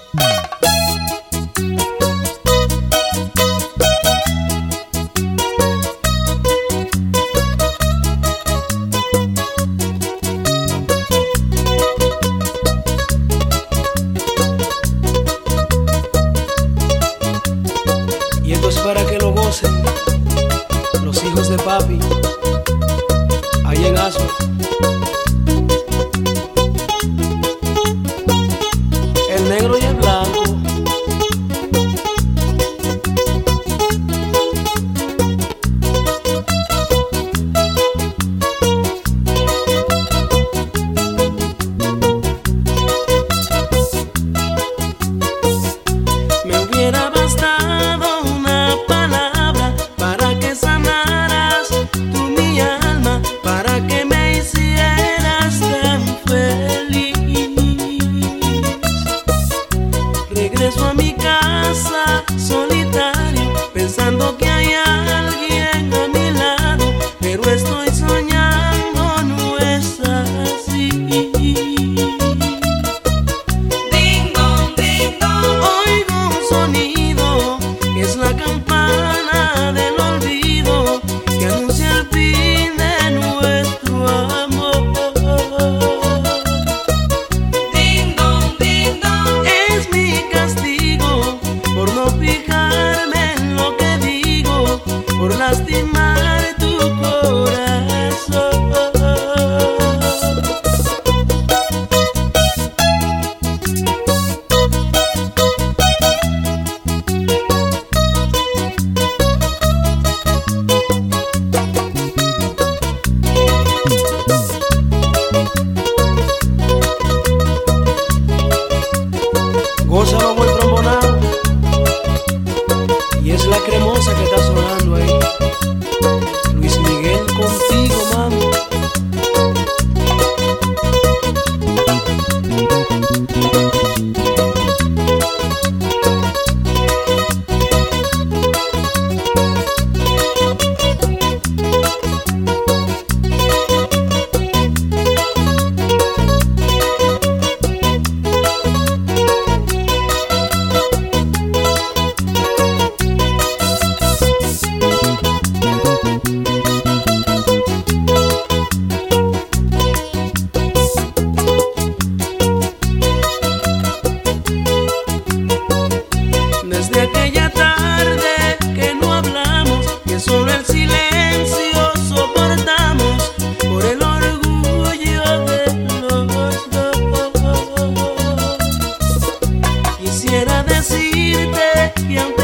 Y esto es para que lo gocen los hijos de papi ahí en Asua. El negro y el blanco. Me hubiera bastado una palabra para que sanaras tú mi alma, para que me hicieras tan feliz. Regreso a mi casa solitario, pensando que hay alguien a mi lado, pero estoy soñando, no es así. Ding dong, oigo un sonido, es la campana del olvido que anuncia el fin de nuestro amor. Ding dong, es mi castigo por no fijarme en lo que digo, por lastimar tu corazón. Gózalo muy trombonado, y es la cremosa que está sonando ahí. Luis Miguel contigo, mami. Desde aquella tarde que no hablamos, que solo el silencio soportamos, por el orgullo de los dos. Quisiera decirte que aunque